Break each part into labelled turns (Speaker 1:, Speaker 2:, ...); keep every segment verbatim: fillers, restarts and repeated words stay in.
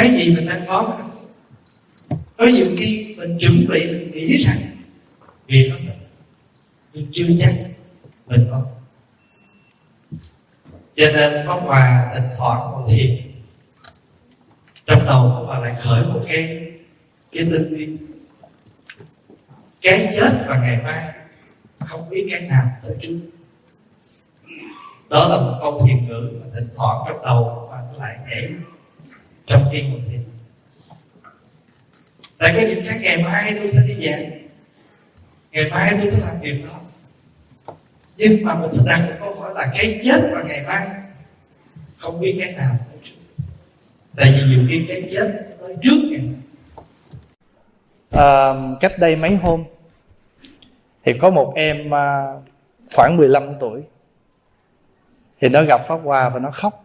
Speaker 1: cái gì mình đang có mà hạnh phúc. Có nhiều khi mình chuẩn bị, mình nghĩ rằng việc nó sẽ, nhưng chưa chắc mình có. Cho nên Pháp Hòa thỉnh thoảng ngồi thiền, trong đầu Pháp Hòa lại khởi một cái cái tư duy: cái chết và ngày mai không biết cái nào tới trước. Đó là một câu thiền ngữ mà thỉnh thoảng trong đầu và nó lại nhảy trong khi ngồi thiền. Tại có những cái ngày mai tôi sẽ đi về, ngày mai tôi sẽ làm việc đó, nhưng mà mình sẽ đặt một câu hỏi là cái chết và ngày mai không biết cái nào tới trước. Tại vì nhiều khi cái chết tới trước ngày mai.
Speaker 2: À, cách đây mấy hôm thì có một em à, khoảng mười lăm tuổi, thì nó gặp Pháp Hòa và nó khóc.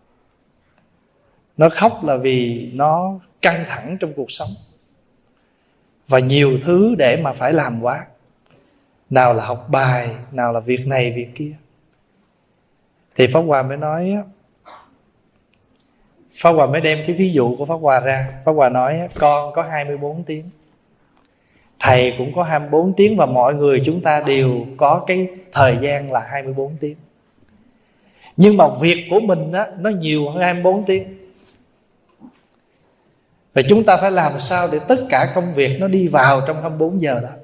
Speaker 2: Nó khóc là vì nó căng thẳng trong cuộc sống và nhiều thứ để mà phải làm quá. Nào là học bài, nào là việc này việc kia. Thì Pháp Hòa mới nói, Pháp Hòa mới đem cái ví dụ của Pháp Hòa ra. Pháp Hòa nói con có hai mươi bốn tiếng, thầy cũng có hai mươi bốn tiếng, và mọi người chúng ta đều có cái thời gian là hai mươi bốn tiếng. Nhưng mà việc của mình á, nó nhiều hơn hai mươi bốn tiếng. Và chúng ta phải làm sao để tất cả công việc nó đi vào trong hai mươi bốn giờ đó.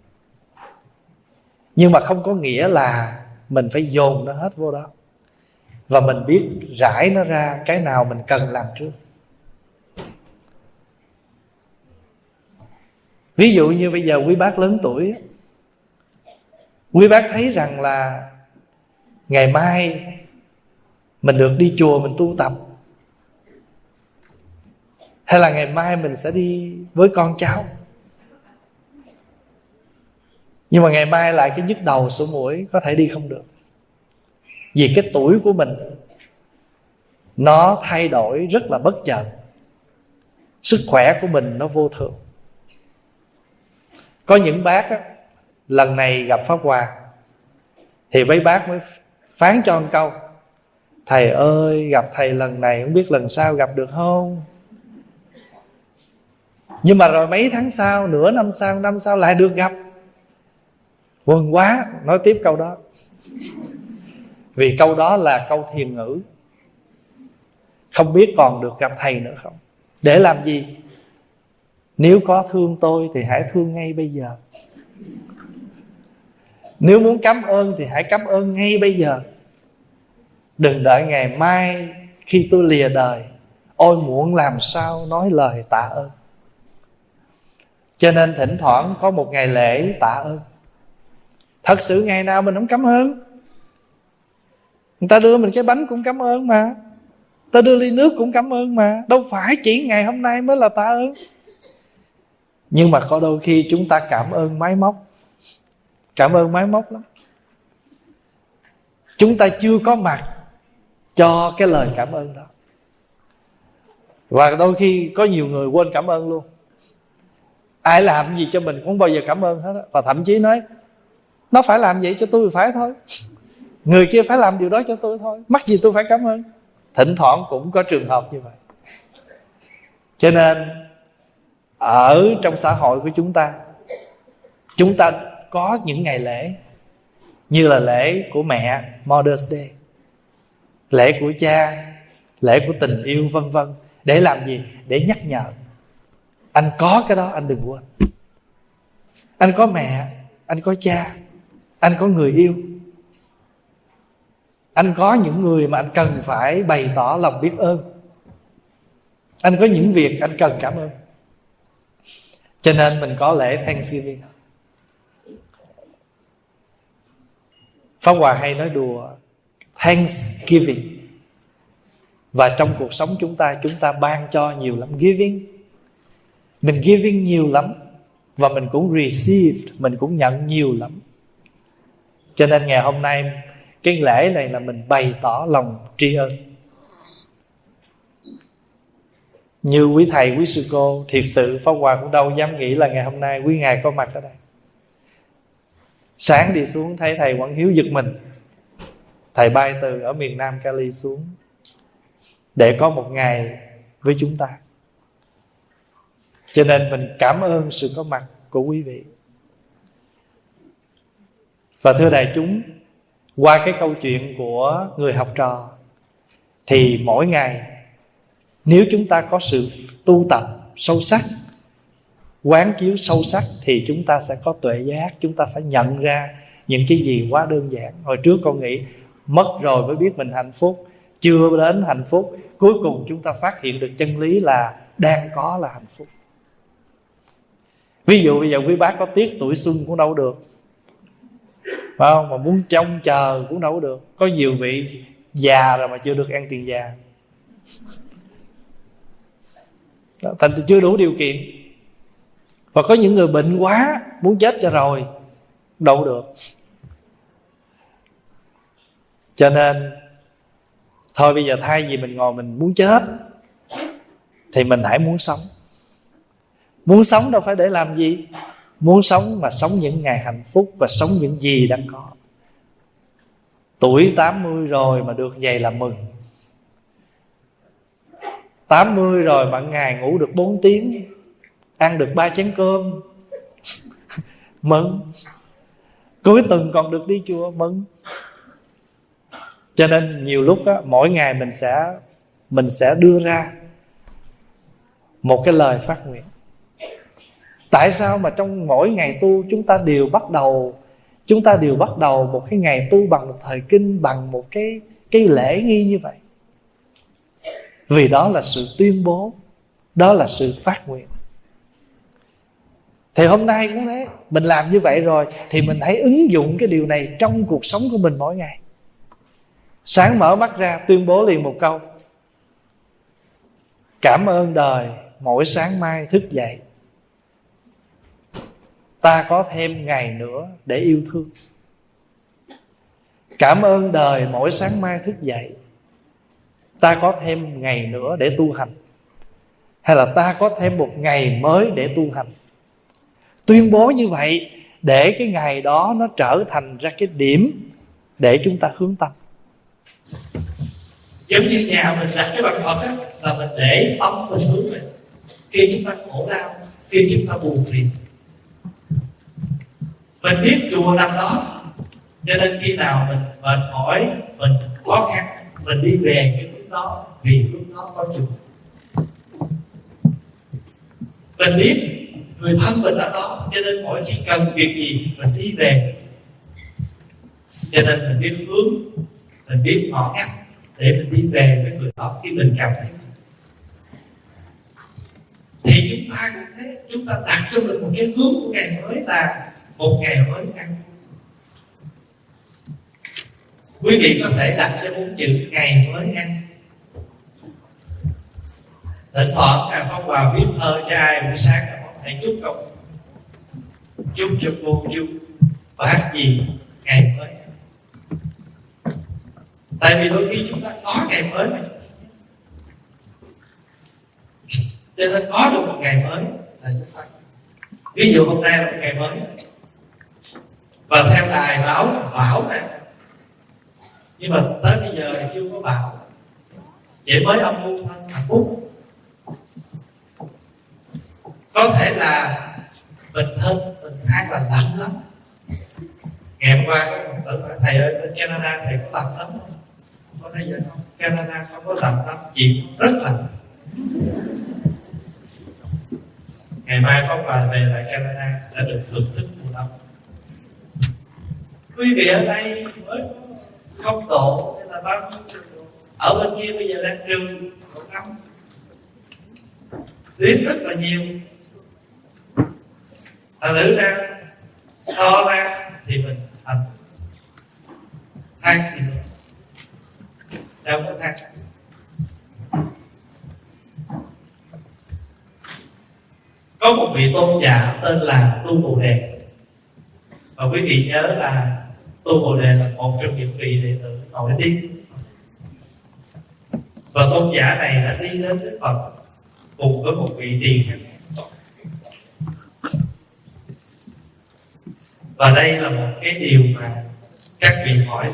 Speaker 2: Nhưng mà không có nghĩa là mình phải dồn nó hết vô đó. Và mình biết rải nó ra cái nào mình cần làm trước. Ví dụ như bây giờ quý bác lớn tuổi, quý bác thấy rằng là ngày mai mình được đi chùa mình tu tập, hay là ngày mai mình sẽ đi với con cháu. Nhưng mà ngày mai lại cái nhức đầu sổ mũi, có thể đi không được. Vì cái tuổi của mình nó thay đổi rất là bất chợt. Sức khỏe của mình nó vô thường. Có những bác á, lần này gặp Pháp Hòa thì mấy bác mới phán cho một câu: thầy ơi, gặp thầy lần này không biết lần sau gặp được không. Nhưng mà rồi mấy tháng sau, nửa năm sau, năm sau lại được gặp. Buồn quá, nói tiếp câu đó. Vì câu đó là câu thiền ngữ. Không biết còn được gặp thầy nữa không. Để làm gì? Nếu có thương tôi thì hãy thương ngay bây giờ. Nếu muốn cảm ơn thì hãy cảm ơn ngay bây giờ. Đừng đợi ngày mai khi tôi lìa đời, ôi muộn làm sao nói lời tạ ơn. Cho nên thỉnh thoảng có một ngày lễ tạ ơn. Thật sự ngày nào mình không cảm ơn. Người ta đưa mình cái bánh cũng cảm ơn mà, người ta đưa ly nước cũng cảm ơn mà. Đâu phải chỉ ngày hôm nay mới là tạ ơn. Nhưng mà có đôi khi chúng ta cảm ơn máy móc. Cảm ơn máy móc lắm. Chúng ta chưa có mặt cho cái lời cảm ơn đó. Và đôi khi có nhiều người quên cảm ơn luôn. Ai làm gì cho mình cũng không bao giờ cảm ơn hết. Và thậm chí nói nó phải làm vậy cho tôi thì phải thôi, người kia phải làm điều đó cho tôi thôi, mắc gì tôi phải cảm ơn. Thỉnh thoảng cũng có trường hợp như vậy. Cho nên ở trong xã hội của chúng ta, chúng ta có những ngày lễ, như là lễ của mẹ, Mother's Day, lễ của cha, lễ của tình yêu, vân vân. Để làm gì? Để nhắc nhở anh có cái đó, anh đừng quên. Anh có mẹ, anh có cha, anh có người yêu, anh có những người mà anh cần phải bày tỏ lòng biết ơn, anh có những việc anh cần cảm ơn. Cho nên mình có lễ Thanksgiving. Pháp Hòa hay nói đùa Thanksgiving. Và trong cuộc sống chúng ta, chúng ta ban cho nhiều lắm. Giving, mình giving nhiều lắm. Và mình cũng receive, mình cũng nhận nhiều lắm. Cho nên ngày hôm nay cái lễ này là mình bày tỏ lòng tri ân. Như quý thầy, quý sư cô, thiệt sự Pháp Hòa cũng đâu dám nghĩ là ngày hôm nay quý ngài có mặt ở đây. Sáng đi xuống thấy thầy Quảng Hiếu giật mình. Thầy bay từ ở miền Nam Cali xuống để có một ngày với chúng ta. Cho nên mình cảm ơn sự có mặt của quý vị. Và thưa đại chúng, qua cái câu chuyện của người học trò, thì mỗi ngày nếu chúng ta có sự tu tập sâu sắc, quán chiếu sâu sắc, thì chúng ta sẽ có tuệ giác. Chúng ta phải nhận ra những cái gì quá đơn giản. Hồi trước con nghĩ mất rồi mới biết mình hạnh phúc, chưa đến hạnh phúc. Cuối cùng chúng ta phát hiện được chân lý là đang có là hạnh phúc. Ví dụ bây giờ quý bác có tiếc tuổi xuân cũng đâu được, phải không? Mà muốn trông chờ cũng đâu được. Có nhiều vị già rồi mà chưa được ăn tiền già, thành chưa đủ điều kiện. Và có những người bệnh quá, muốn chết cho rồi, đâu được. Cho nên thôi bây giờ thay vì mình ngồi mình muốn chết, thì mình hãy muốn sống. Muốn sống đâu phải để làm gì. Muốn sống mà sống những ngày hạnh phúc, và sống những gì đang có. Tuổi tám mươi rồi mà được vậy là mừng. Tám mươi rồi mà ngày ngủ được bốn tiếng, ăn được ba chén cơm, mừng. Cuối tuần còn được đi chùa, mừng. Cho nên nhiều lúc á, mỗi ngày mình sẽ Mình sẽ đưa ra một cái lời phát nguyện. Tại sao mà trong mỗi ngày tu chúng ta đều bắt đầu Chúng ta đều bắt đầu một cái ngày tu bằng một thời kinh, bằng một cái, cái lễ nghi như vậy? Vì đó là sự tuyên bố, đó là sự phát nguyện. Thì hôm nay cũng thế, mình làm như vậy rồi thì mình hãy ứng dụng cái điều này trong cuộc sống của mình mỗi ngày. Sáng mở mắt ra tuyên bố liền một câu: cảm ơn đời mỗi sáng mai thức dậy, ta có thêm ngày nữa để yêu thương. Cảm ơn đời mỗi sáng mai thức dậy, ta có thêm ngày nữa để tu hành. Hay là ta có thêm một ngày mới để tu hành. Tuyên bố như vậy để cái ngày đó nó trở thành ra cái điểm để chúng ta hướng tâm.
Speaker 1: Giống như nhà mình đặt cái bàn Phật á, là mình để tâm mình hướng về. Khi chúng ta khổ đau, khi chúng ta buồn phiền, mình biết chùa nằm đó, cho nên khi nào mình mệt mỏi, mình khó khăn, mình đi về cái hướng đó, vì hướng đó có chùa. Mình biết người thân mình ở đó, cho nên mỗi khi cần việc gì mình đi về. Cho nên mình biết hướng, mình biết ngõ ngách để mình đi về với người đó khi mình cảm thấy. Thì chúng ta cũng thế, chúng ta đặt cho mình một cái hướng của ngày mới là một ngày mới ăn. Quý vị có thể đặt cho bốn chữ ngày mới ăn. Thỉnh thoảng Ngài Phong Hòa viết thơ cho ai buổi sáng là hãy chúc công, chúc cho cô chú bác gì ngày mới. Tại vì đôi khi chúng ta có ngày mới mà, cho nên có được một ngày mới là chúng ta. Ví dụ hôm nay là một ngày mới, và theo đài báo là bão này, nhưng mà tới bây giờ thì chưa có bão, chỉ mới âm u thôi, hạnh phúc. Có thể là mình thân, mình than là lạnh lắm. Ngày hôm qua có một tử hỏi thầy ơi, bên Canada thầy có lạnh lắm không? Có nói vậy không? Canada không có lạnh lắm, chị rất lạnh. Ngày mai Phong Hòa về lại Canada sẽ được thưởng thức mùa đông. Quý vị ở đây mới không độ hay là bao nhiêu độ, ở bên kia bây giờ đang trừ độ âm, tuyết rất là nhiều. Thật thử ra so ra thì mình thành than thì được, đâu có than. Có một vị tôn giả tên là Tu Bồ Đề, và quý vị nhớ là Tu Bồ Đề là một trong những vị đệ tử nổi tiếng. Và tôn giả này đã đi đến với Phật cùng với một vị tỳ kheo. Và đây là một cái điều mà các vị hỏi: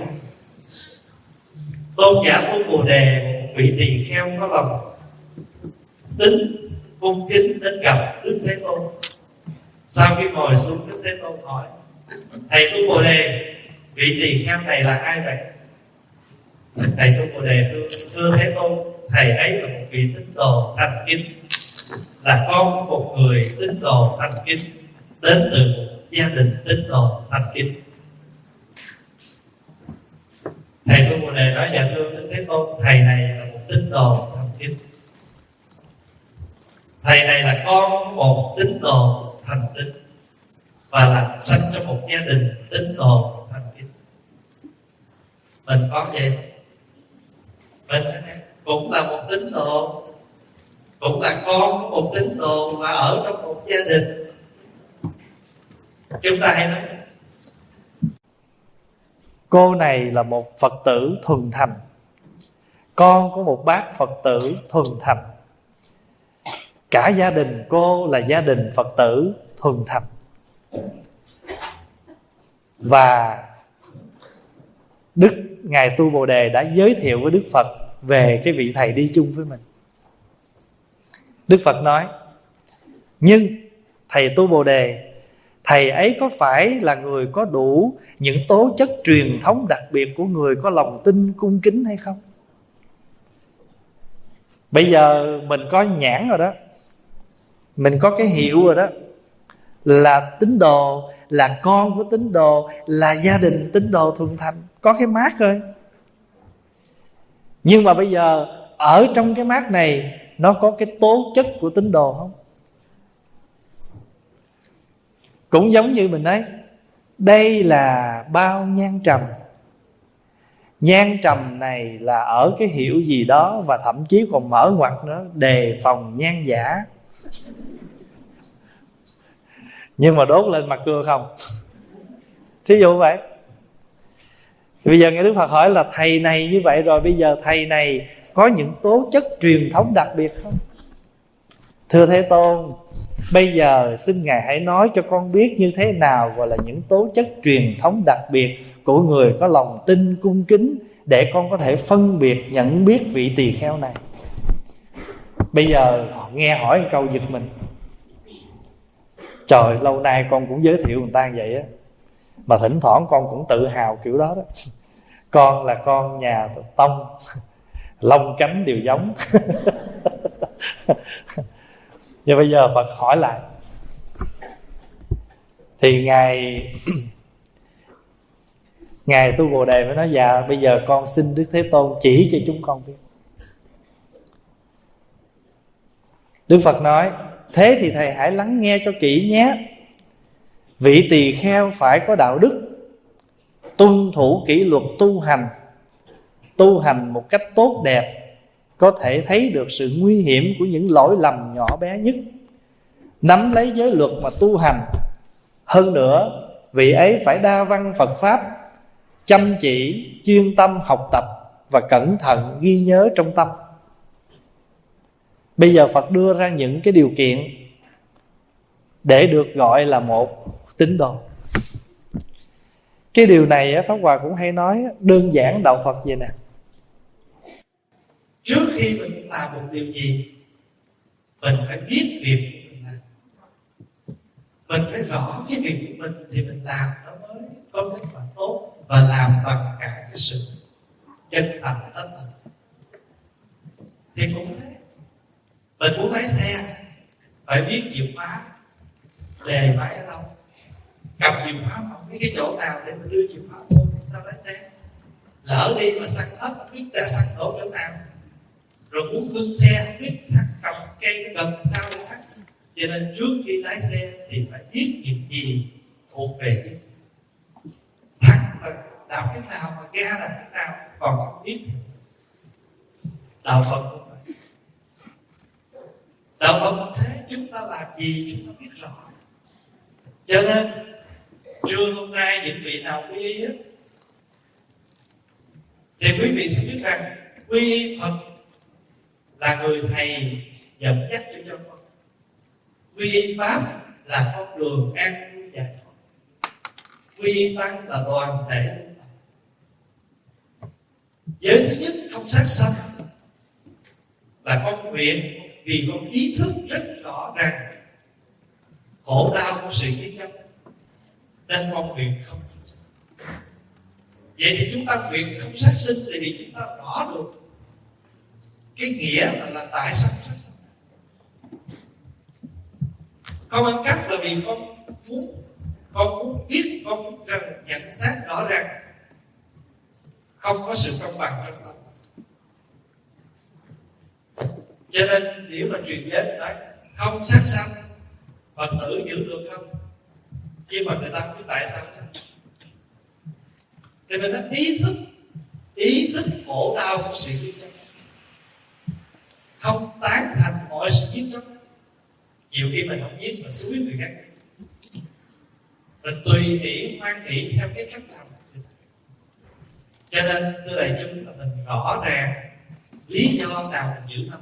Speaker 1: tôn giả Tu Bồ Đề, một vị tỳ kheo có lòng tính cung kính đến gặp Đức Thế Tôn. Sau khi ngồi xuống, Đức Thế Tôn hỏi: thầy Tu Bồ Đề, vị tỳ kheo này là ai vậy? Thầy Tu Bồ Đề thưa, thưa Thế Tôn, thầy ấy là một vị tín đồ thành kính, là con của một người tín đồ thành kính, đến từ một gia đình tín đồ thành kính. Thầy Tu Bồ Đề nói: dạ thưa Đức Thế Tôn, thầy này là một tín đồ thành kính. Thầy này là con của một tín đồ thành kính và là sinh trong một gia đình tín đồ thành kính. Mình có vậy, mình cũng là một tín đồ, cũng là con của một tín đồ mà ở trong một gia đình. Chúng ta hãy nói
Speaker 2: cô này là một Phật tử thuần thành, con của một bác Phật tử thuần thành, cả gia đình cô là gia đình Phật tử thuần thành. Và Đức Ngài Tu Bồ Đề đã giới thiệu với Đức Phật về cái vị thầy đi chung với mình. Đức Phật nói: nhưng thầy Tu Bồ Đề, thầy ấy có phải là người có đủ những tố chất truyền thống đặc biệt của người có lòng tin cung kính hay không? Bây giờ mình có nhãn rồi đó, mình có cái hiệu rồi đó, là tín đồ, là con của tín đồ, là gia đình tín đồ thuần thành, có cái mác rồi. Nhưng mà bây giờ ở trong cái mác này nó có cái tố chất của tín đồ không? Cũng giống như mình nói, đây là bao nhang trầm. Nhang trầm này là ở cái hiệu gì đó, và thậm chí còn mở ngoặt nữa, đề phòng nhang giả. Nhưng mà đốt lên mặt cưa không. Thí dụ vậy. Bây giờ nghe Đức Phật hỏi là thầy này như vậy rồi, bây giờ thầy này có những tố chất truyền thống đặc biệt không? Thưa Thế Tôn, bây giờ xin Ngài hãy nói cho con biết như thế nào gọi là những tố chất truyền thống đặc biệt của người có lòng tin cung kính, để con có thể phân biệt nhận biết vị tỳ kheo này. Bây giờ nghe hỏi một câu giật mình. Trời, lâu nay con cũng giới thiệu người ta như vậy á, mà thỉnh thoảng con cũng tự hào kiểu đó đó. Con là con nhà Tông, lông cánh đều giống. Nhưng bây giờ Phật hỏi lại, thì Ngài Ngài Tu Bồ Đề mới nói: dạ bây giờ con xin Đức Thế Tôn chỉ cho chúng con biết. Đức Phật nói: thế thì thầy hãy lắng nghe cho kỹ nhé. Vị tỳ kheo phải có đạo đức, tuân thủ kỷ luật tu hành, tu hành một cách tốt đẹp, có thể thấy được sự nguy hiểm của những lỗi lầm nhỏ bé nhất, nắm lấy giới luật mà tu hành. Hơn nữa, vị ấy phải đa văn Phật Pháp, chăm chỉ, chuyên tâm học tập và cẩn thận ghi nhớ trong tâm. Bây giờ Phật đưa ra những cái điều kiện để được gọi là một tín đồ. Cái điều này Pháp Hòa cũng hay nói đơn giản đạo Phật vậy nè.
Speaker 1: Trước khi mình làm một điều gì, mình phải biết việc mình làm. Mình phải rõ cái việc của mình thì mình làm nó mới có kết quả tốt, và làm bằng cả cái sự chân thành tất lòng. Thì cũng thế, mình muốn lái xe phải biết chìa khóa đề máy ở đâu, cầm chìa khóa mà không biết cái chỗ nào để mình đưa chìa khóa vô thì sao lái xe. Lỡ đi mà xăng hết, không biết ra xăng đổ chỗ nào, rồi muốn bưng xe không biết thắt cầm cây nó gần sao để thắt. Cho nên trước khi lái xe thì phải biết những gì thuộc về chiếc xe, thắt là đào cái nào mà ga là cái nào còn không biết. Đạo Phật cũng vậy. Đạo Phật cũng thế, chúng ta làm gì chúng ta biết rõ. Cho nên trưa hôm nay những vị nào quy y á, thì quý vị sẽ biết rằng quy y Phật là người thầy dẫn dắt cho cho Phật. Quy y Pháp là con đường an vui giải thoát. Quy y Tăng là đoàn thể. Giới thứ nhất không sát sanh, là con nguyện vì con ý thức rất rõ ràng khổ đau của sự giết chóc, nên con nguyện không. Vậy thì chúng ta nguyện không sát sinh, thì vì chúng ta rõ được cái nghĩa là, là tại sao sát sinh. Con ăn cắp là vì con muốn con muốn biết, con muốn rằng nhận xét rõ ràng không có sự công bằng trong xã hội. Cho nên nếu mà truyền giới nói không sát sanh, Phật tử giữ được không? Nhưng mà người ta không biết tại sao sát sanh. Cho nên nó ý thức ý thức khổ đau của sự giết chóc, không tán thành mọi sự giết chóc. Nhiều khi mình không giết mà xúi người khác, mình tùy hỷ hoan hỷ theo cái cách làm. Cho nên thưa đại chúng là mình rõ ràng lý do nào mình giữ năm.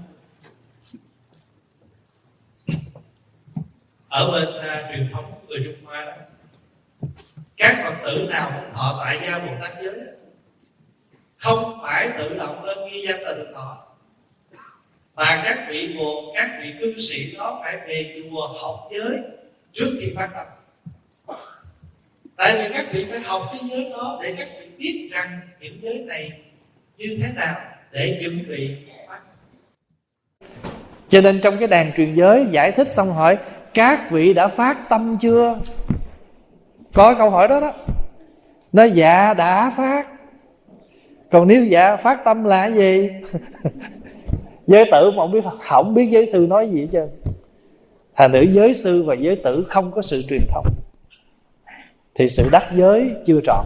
Speaker 1: Ở bên uh, truyền thống của người Trung Hoa đó, các Phật tử nào cũng thọ tại gia Bồ Tát giới, không phải tự động lên ghi danh là được thọ, mà các vị bồ các vị cư sĩ đó phải về chùa học giới trước khi phát tâm. Tại vì các vị phải học cái giới đó để các vị biết rằng những giới này như thế nào để chuẩn bị phát.
Speaker 2: Cho nên trong cái đàn truyền giới giải thích xong hỏi các vị đã phát tâm chưa? Có câu hỏi đó đó. Nói dạ đã phát. Còn nếu dạ phát tâm là gì? Giới tử mà không biết, không biết giới sư nói gì hết trơn. Thành nữ giới sư và giới tử không có sự truyền thông, thì sự đắc giới chưa trọn.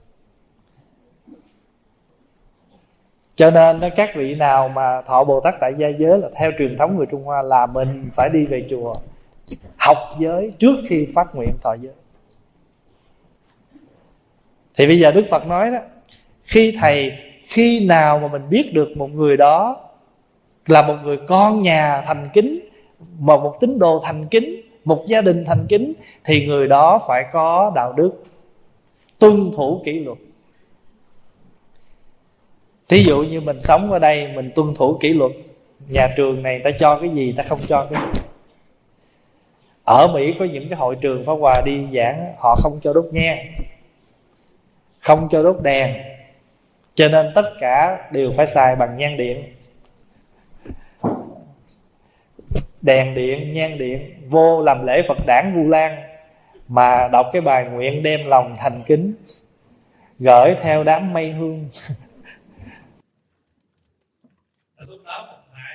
Speaker 2: Cho nên các vị nào mà thọ Bồ Tát tại gia giới là theo truyền thống người Trung Hoa là mình phải đi về chùa học giới trước khi phát nguyện thọ giới. Thì bây giờ Đức Phật nói đó, khi thầy khi nào mà mình biết được một người đó là một người con nhà thành kính, mà một tín đồ thành kính, một gia đình thành kính, thì người đó phải có đạo đức, tuân thủ kỷ luật. Thí dụ như mình sống ở đây, mình tuân thủ kỷ luật. Nhà trường này ta cho cái gì, ta không cho cái gì. Ở Mỹ có những cái hội trường Pháp Hòa đi giảng, họ không cho đốt nhang, không cho đốt đèn, cho nên tất cả đều phải xài bằng nhang điện. Đèn điện, nhang điện. Vô làm lễ Phật đản Vu Lan mà đọc cái bài nguyện đem lòng thành kính, gửi theo đám mây hương.
Speaker 1: Lúc đó mình phải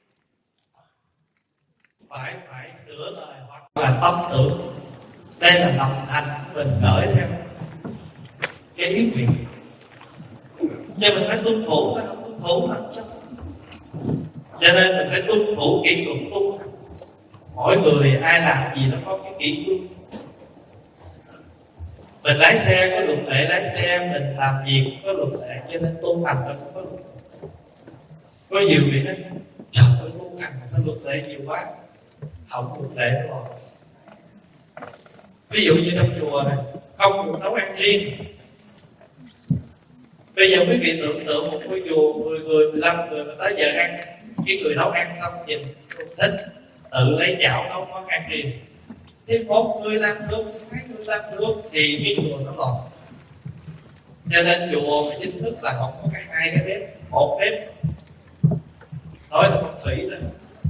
Speaker 1: phải phải sửa lời hoặc là tâm tưởng. Đây là lòng thành mình gửi theo cái ý nguyện, nhưng mình phải tuân thủ, phải không tuân thủ mà chắc. Cho nên mình phải tuân thủ kỷ luật tu hành. Mỗi người ai làm gì nó có cái kỷ luật. Mình lái xe có luật lệ lái xe, mình làm việc cũng có luật lệ, cho nên tu hành nó cũng có luật lệ. Có nhiều người nói trời ơi tu hành sao luật lệ nhiều quá, không luật lệ nó rồi. Ví dụ như trong chùa này không được nấu ăn riêng. Bây giờ quý vị tưởng tượng một ngôi chùa mười người, mười lăm người mà tới giờ ăn, cái người nấu ăn xong nhìn không thích, tự lấy chảo nấu món ăn riêng. Thì một người làm được, hai người làm được thì cái chùa nó lọt. Cho nên chùa mà chính thức là không có cái hai cái bếp, một bếp. Nói là phong thủy đó.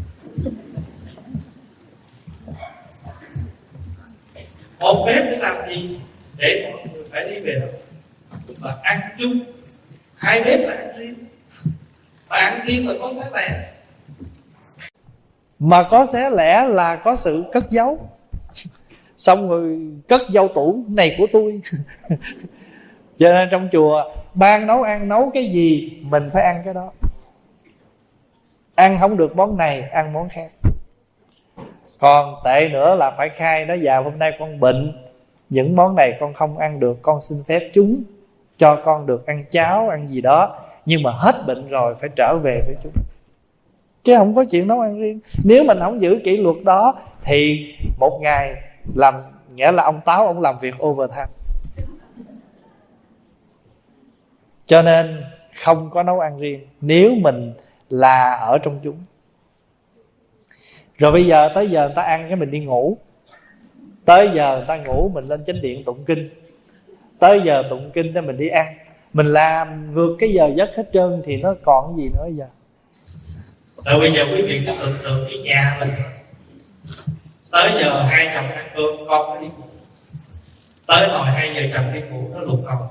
Speaker 1: Một bếp để làm gì? Để mọi người phải đi về đâu và ăn chung. Hai bếp là ăn riêng, mà ăn riêng là có xé lẻ.
Speaker 2: Mà có xé lẻ là có sự cất giấu. Xong rồi cất dâu tủ này của tôi. Cho nên trong chùa ban nấu ăn, nấu cái gì mình phải ăn cái đó. Ăn không được món này, ăn món khác. Còn tệ nữa là phải khai nó vào hôm nay con bệnh, những món này con không ăn được, con xin phép chúng cho con được ăn cháo, ăn gì đó. Nhưng mà hết bệnh rồi phải trở về với chúng, chứ không có chuyện nấu ăn riêng. Nếu mình không giữ kỷ luật đó thì một ngày làm, nghĩa là ông Táo ông làm việc overtime. Cho nên không có nấu ăn riêng nếu mình là ở trong chúng. Rồi bây giờ tới giờ người ta ăn cái mình đi ngủ. Tới giờ người ta ngủ mình lên chánh điện tụng kinh. Tới giờ tụng kinh cho mình đi ăn. Mình làm ngược cái giờ giấc hết trơn thì nó còn cái gì nữa giờ.
Speaker 1: Rồi bây giờ quý vị cứ tưởng tượng cái nhà mình, tới giờ hai chồng ăn cơm, con nó đi ngủ. Tới hồi hai giờ chồng đi ngủ, nó lục còng.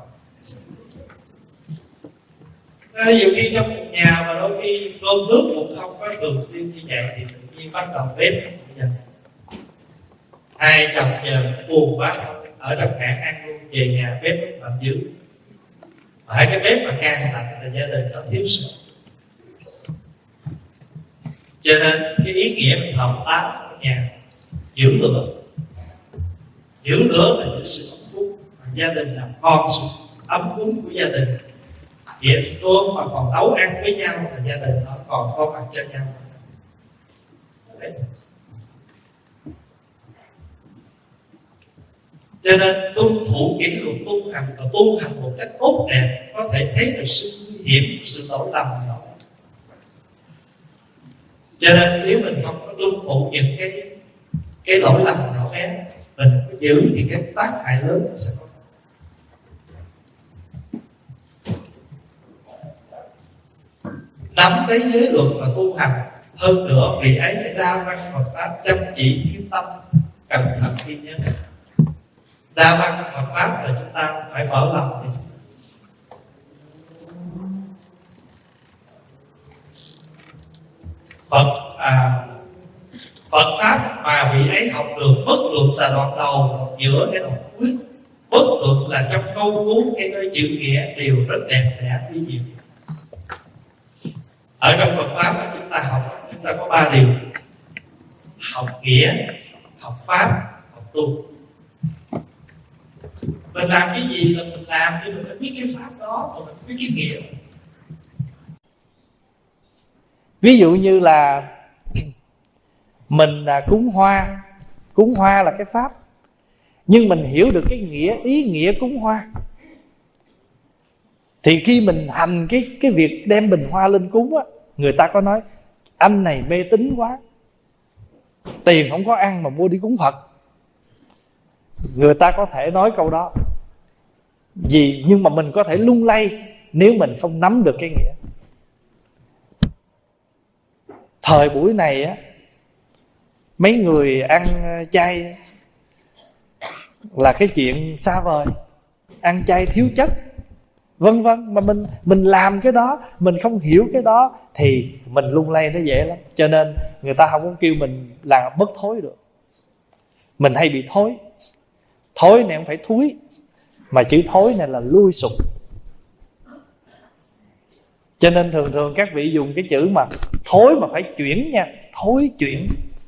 Speaker 1: Nhiều khi trong một nhà mà đôi khi cơm nước cũng không có thường xuyên như vậy thì tự nhiên bắt đầu bếp bây giờ hai chồng giờ buồn quá, ở trong hãng ăn luôn, về nhà bếp làm dữ. Ở cái bếp mà càng lạnh là gia đình nó thiếu sữa. Cho nên cái ý nghĩa mình hợp tác ở nhà, giữ lửa, giữ lửa là giữ sự ấm cúng, gia đình là con sự ấm cúng của gia đình. Vậy tôi mà còn nấu ăn với nhau là gia đình nó còn có mặt cho nhau. Đấy. Cho nên tuân thủ kỷ luật tu hành và tu hành một cách tốt đẹp có thể thấy được sự nguy hiểm, sự lỗi lầm nhỏ. Cho nên nếu mình không có tuân thủ những cái cái lỗi lầm nhỏ bé, mình có giữ thì cái tác hại lớn nó sẽ có. Nắm lấy giới luật và tu hành, hơn nữa vì ấy phải đa văn Phật pháp, chăm chỉ chuyên tâm, cẩn thận ghi nhớ. Đa văn Phật pháp là chúng ta phải mở lòng để Phật à, Phật pháp mà vị ấy học được, bất luận là đoạn đầu, đoạn giữa hay đoạn cuối, bất luận là trong câu cú hay nơi chữ nghĩa đều rất đẹp đẽ vi diệu. Ở trong Phật pháp mà chúng ta học, chúng ta có ba điều: học nghĩa, học pháp, học tu. Mình làm cái gì là mình làm, nhưng mình phải biết cái pháp đó, rồi mình biết cái nghĩa.
Speaker 2: Ví dụ như là mình là cúng hoa. Cúng hoa là cái pháp, nhưng mình hiểu được cái nghĩa, ý nghĩa cúng hoa, thì khi mình hành cái, cái việc đem bình hoa lên cúng á, người ta có nói anh này mê tín quá, tiền không có ăn mà mua đi cúng Phật. Người ta có thể nói câu đó gì, nhưng mà mình có thể lung lay nếu mình không nắm được cái nghĩa. Thời buổi này á, mấy người ăn chay là cái chuyện xa vời, ăn chay thiếu chất, vân vân. Mà mình mình làm cái đó, mình không hiểu cái đó thì mình lung lay nó dễ lắm. Cho nên người ta không có kêu mình là bất thối được. Mình hay bị thối. Thối này không phải thúi, mà chữ thối này là lui sụp. Cho nên thường thường các vị dùng cái chữ mà thối mà phải chuyển nha. Thối chuyển.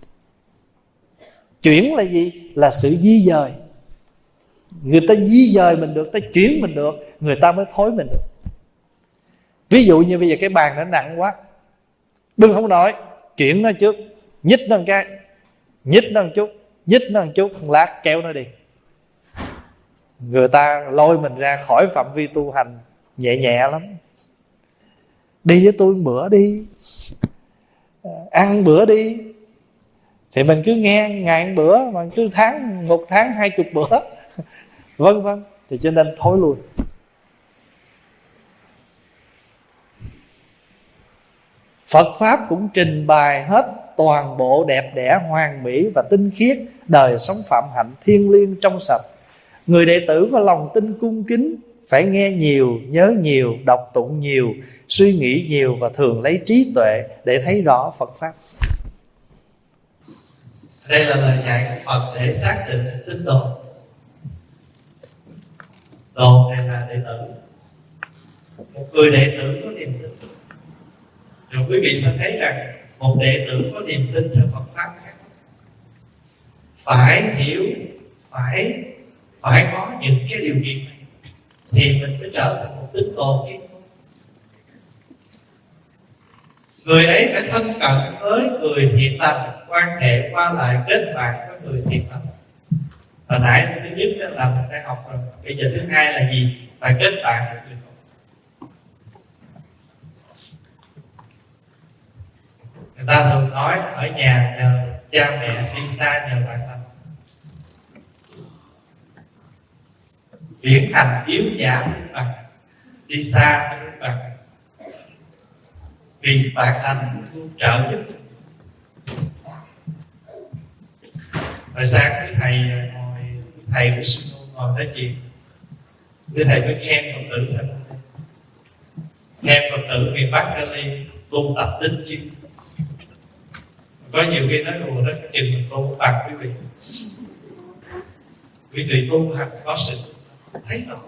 Speaker 2: Chuyển là gì? Là sự di dời. Người ta di dời mình được, ta chuyển mình được, người ta mới thối mình được. Ví dụ như bây giờ cái bàn nó nặng quá, đừng không nói, chuyển nó trước, nhích nó một cái, nhích nó một chút, nhích nó một chút, một lát kéo nó đi. Người ta lôi mình ra khỏi phạm vi tu hành nhẹ nhẹ lắm. Đi với tôi một bữa đi, ăn bữa đi. Thì mình cứ nghe ngày một bữa, mà cứ tháng, một tháng hai chục bữa, vân vân. Thì cho nên thối lui. Phật Pháp cũng trình bày hết toàn bộ đẹp đẽ, hoàn mỹ và tinh khiết, đời sống phạm hạnh, thiêng liêng trong sạch. Người đệ tử có lòng tin cung kính, phải nghe nhiều, nhớ nhiều, đọc tụng nhiều, suy nghĩ nhiều và thường lấy trí tuệ để thấy rõ Phật Pháp.
Speaker 1: Đây là lời dạy của Phật để xác định tín đồ. Đồ này là đệ tử. Một người đệ tử có niềm tin. Rồi quý vị sẽ thấy rằng một đệ tử có niềm tin theo Phật Pháp khác. Phải hiểu, phải phải có những cái điều kiện này thì mình mới trở thành một tín đồ kiên cố. Người ấy phải thân cận với người thiện lành, quan hệ qua lại kết bạn với người thiện lành. Hồi nãy thứ nhất là mình đã học rồi. Bây giờ thứ hai là gì? Phải kết bạn với người tốt. Người ta thường nói ở nhà nhờ cha mẹ đi xa nhờ bạn lành, viễn thành yếu giả bằng đi xa bằng vì bạn lành luôn trợ giúp. Hồi sáng quý thầy ngồi, quý thầy của sư ngồi nói chuyện, quý thầy mới khen Phật tử xem khen Phật tử miền Bắc Cali tu tập tinh chuyên. Có nhiều khi nói đùa đó, chừng mình tu bằng quý vị, quý vị tu hành có sự thấy rõ.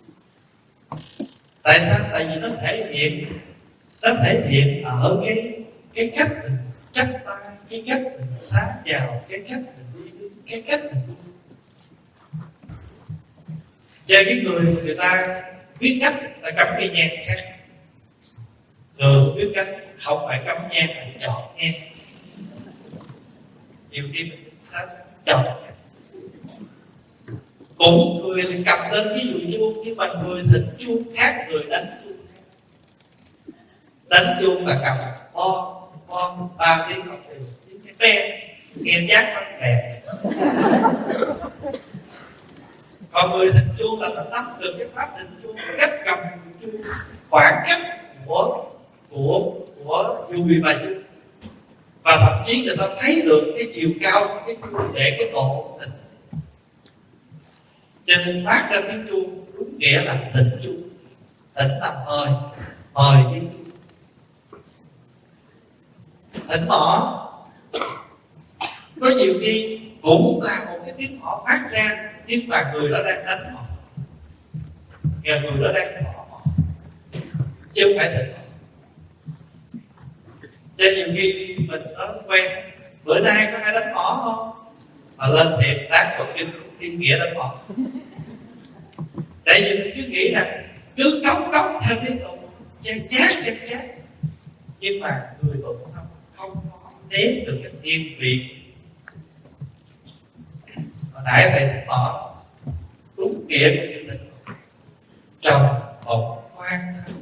Speaker 1: Tại sao? Tại vì nó thể hiện, nó thể hiện ở cái cái cách mình chắp tay, cái cách mình xá vào, cái cách mình đi đứng, cái cách mình tu. Cho cái người người ta biết cách là cắm cây nhang khác, người biết cách không phải cắm nhang mà chọn nhang. Nhiều khi mình xá xá chọn nhang, cũng người thì cầm lên ví dụ chuông, nhưng mà người thịnh chuông khác, người đánh chuông khác. Đánh chuông là cầm bo bo ba tiếng học thì tiếng cái be nghe giác nó đẹp. Còn người thịnh chuông là ta nắm được cái pháp thịnh chuông, cách cầm chuông, khoảng cách của của của dùi và chuông, và thậm chí người ta thấy được cái chiều cao của cái chuông để cái độ thịnh. Cho nên phát ra tiếng chuông đúng nghĩa là thịnh chuông. Thịnh là mời, mời tiếng chuông. Thịnh mõ có nhiều khi cũng là một cái tiếng mõ phát ra, nhưng mà người đó đang đánh mõ, người người đó đang mõ mõ, chứ không phải thịnh mõ. Cho nhiều khi mình nói quen, bữa nay có ai đánh mõ không? Mà lên thiệt đáng một kinh thiên nghĩa đánh mõ. Tại vì mình cứ nghĩ rằng cứ cống cống theo tiếng tụng, chát chát chát chát, nhưng mà người tụng xong không có nếm được cái thiên vị. Hồi nãy thầy thịnh mõ đúng nghĩa của cái thịnh trong một khoan thai.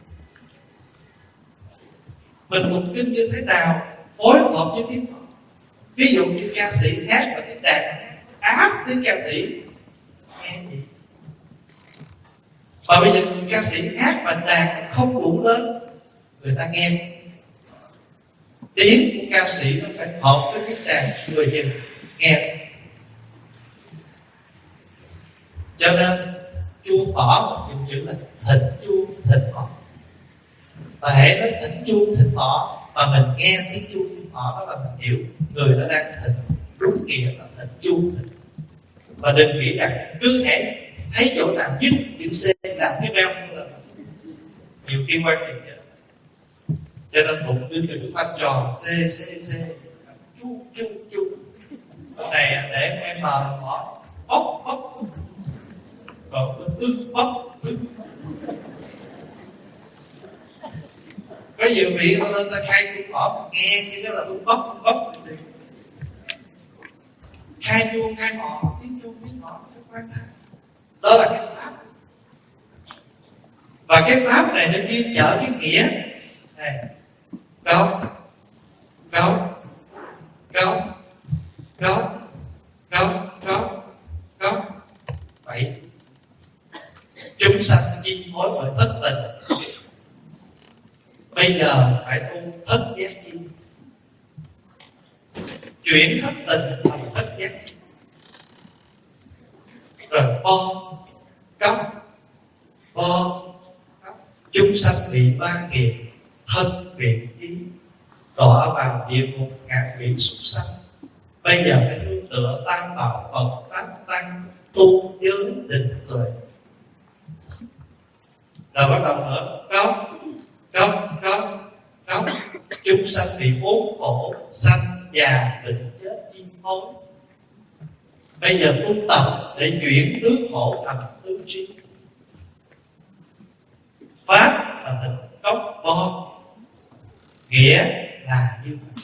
Speaker 1: Mình tụng kinh như thế nào phối hợp với tiếng mõ. Ví dụ như ca sĩ hát và tiếng đàn áp tiếng ca sĩ nghe gì, và bây giờ người ca sĩ hát và đàn không đủ lớn, người ta nghe tiếng của ca sĩ nó phải hợp với tiếng đàn, người nhìn nghe. Cho nên chuông mõ dùng chữ là thịnh chuông thịnh mõ. Và hãy nói thịnh chuông thịnh mõ mà mình nghe tiếng chuông thịnh mõ, đó là mình hiểu người đó đang thịnh, đúng nghĩa là thịnh chuông thịnh. Và đừng nghĩ rằng cứ hãy thấy chỗ nào dứt chữ C làm cái beo là nhiều khi quan điểm vậy. Cho nên một đứa đừng khoanh tròn C C C chu chu chu. Cái này để em mờ mỏ bóc bóc, còn tôi ưng bóc ưng. Có nhiều vị ta lên ta khai chuông mỏ nghe như cái là ưng bóc ưng bóc đi. Khai chuông khai mỏ tiếng chuông tiếng mỏ sẽ quan thai. Đó là cái pháp. Và cái pháp này nó chuyên chở cái nghĩa này. Gấu Gấu Gấu Gấu Gấu Gấu Gấu. Vậy chúng sanh chi phối bởi thất tình. Bây giờ phải tu thất giác chi, chuyển thất tình thành thất giác chi. Rồi bo cốc bo cốc. Chúng sanh bị ba nghiệp thân vị ý đọa vào địa ngục ngạ quỷ súc sanh. Bây giờ phải nương tựa tam bảo Phật pháp tăng tu giới định tuệ. Rồi bắt đầu nữa cốc cốc cốc cốc. Chúng sanh bị bốn khổ sanh già bệnh chết chi phối. Bây giờ tu tập để chuyển nước khổ thành tư trí. Pháp là thịnh cốc bo, nghĩa là như vậy.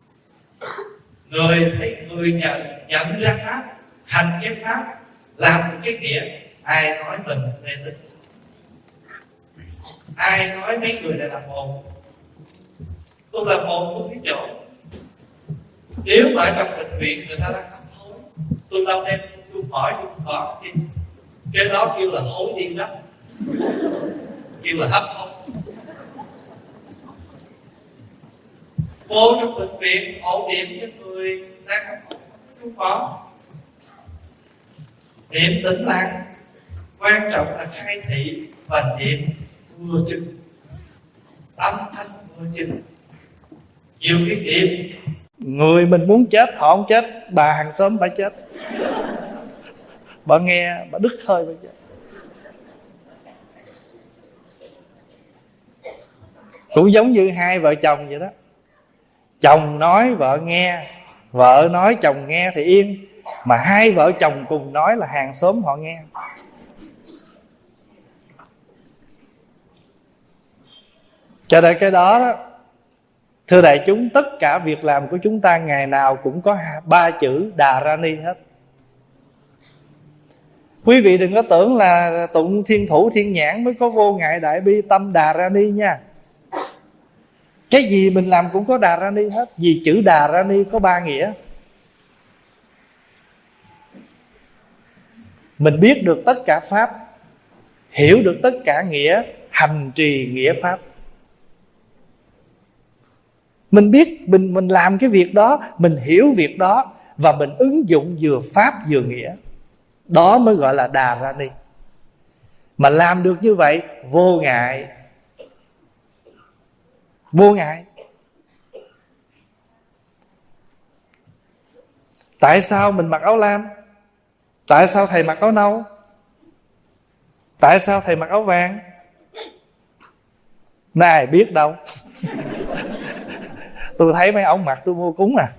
Speaker 1: Người thấy người nhận nhận ra pháp, hành cái pháp, làm một cái nghĩa. Ai nói mình mê tín, ai nói mấy người này làm mồm, tôi làm mồm tôi biết chỗ. Nếu mà ở trong bệnh viện người ta đang hấp hối, tôi đâu đem tôi hỏi tôi bỏ cái cái đó kêu là hối điên đất, kêu là hấp hối. Vô trong bệnh viện hộ niệm cho người đang hấp hối, tôi bỏ niệm tĩnh lặng, quan trọng là khai thị và niệm vừa chừng, âm thanh vừa chừng. Nhiều cái niệm
Speaker 2: người mình muốn chết họ không chết, bà hàng xóm bà chết, bà nghe bà đứt hơi bà chết. Cũng giống như hai vợ chồng vậy đó, chồng nói vợ nghe, vợ nói chồng nghe thì yên, mà hai vợ chồng cùng nói là hàng xóm họ nghe. Cho nên cái đó, đó thưa đại chúng, tất cả việc làm của chúng ta ngày nào cũng có ba chữ Đà Ra Ni hết. Quý vị đừng có tưởng là tụng Thiên Thủ Thiên Nhãn mới có Vô Ngại Đại Bi Tâm Đà Ra Ni nha. Cái gì mình làm cũng có Đà Ra Ni hết. Vì chữ Đà Ra Ni có ba nghĩa. Mình biết được tất cả pháp, hiểu được tất cả nghĩa, hành trì nghĩa pháp. Mình biết mình, mình làm cái việc đó, mình hiểu việc đó, và mình ứng dụng vừa pháp vừa nghĩa. Đó mới gọi là Đà Ra Ni. Mà làm được như vậy vô ngại. Vô ngại. Tại sao mình mặc áo lam? Tại sao thầy mặc áo nâu? Tại sao thầy mặc áo vàng? Này biết đâu. Tôi thấy mấy ông mặc tôi mua cúng à.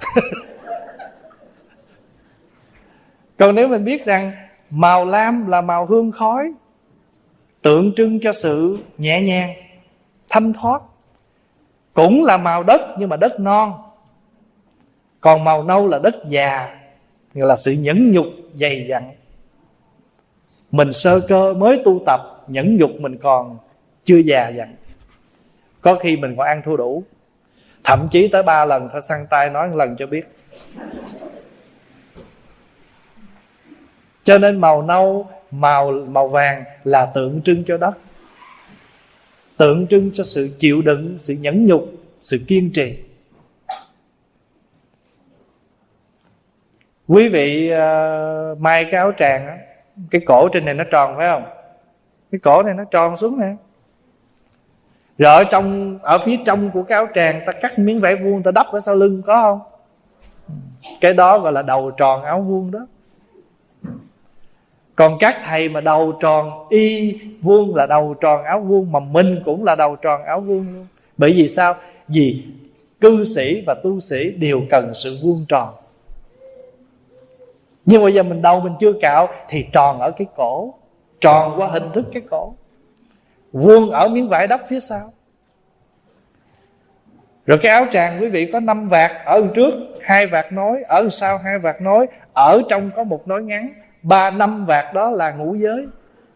Speaker 2: Còn nếu mình biết rằng màu lam là màu hương khói, tượng trưng cho sự nhẹ nhàng, thanh thoát, cũng là màu đất nhưng mà đất non. Còn màu nâu là đất già, nghĩa là sự nhẫn nhục dày dặn. Mình sơ cơ mới tu tập, nhẫn nhục mình còn chưa già dặn. Có khi mình còn ăn thua đủ, thậm chí tới ba lần phải săn tay nói một lần cho biết. Cho nên màu nâu, màu màu vàng là tượng trưng cho đất, tượng trưng cho sự chịu đựng, sự nhẫn nhục, sự kiên trì. Quý vị uh, may cái áo tràng á, cái cổ trên này nó tròn phải không? Cái cổ này nó tròn xuống nè. Rồi ở trong, ở phía trong của cái áo tràng ta cắt miếng vải vuông ta đắp ở sau lưng có không? Cái đó gọi là đầu tròn áo vuông đó. Còn các thầy mà đầu tròn y vuông là đầu tròn áo vuông, mà mình cũng là đầu tròn áo vuông luôn. Bởi vì sao? Vì cư sĩ và tu sĩ đều cần sự vuông tròn. Nhưng bây giờ mình đầu mình chưa cạo thì tròn ở cái cổ, tròn qua hình thức cái cổ, vuông ở miếng vải đắp phía sau. Rồi cái áo tràng quý vị có năm vạt, ở đằng trước hai vạt nối, ở đằng sau hai vạt nối, ở trong có một nối ngắn. Ba năm vạt đó là ngũ giới.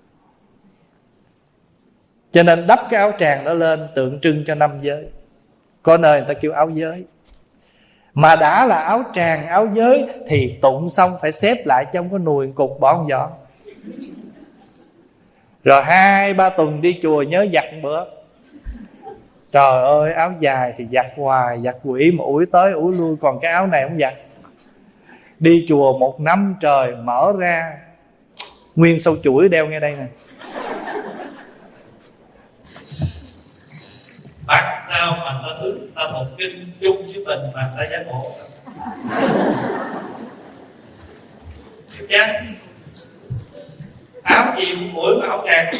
Speaker 2: Cho nên đắp cái áo tràng đó lên tượng trưng cho năm giới. Có nơi người ta kêu áo giới. Mà đã là áo tràng, áo giới thì tụng xong phải xếp lại trong cái nùi cục bỏ không dọn. Rồi hai ba tuần đi chùa nhớ giặt bữa. Trời ơi, áo dài thì giặt hoài, giặt quỷ mà ủi tới ủi lui, còn cái áo này không giặt. Đi chùa một năm trời mở ra nguyên sâu chuỗi đeo ngay đây nè.
Speaker 1: Bắt sao mà ta tướng ta một kinh chung với mình mà ta giả bộ. Chắc áo gì cũng ủi mà áo tràng.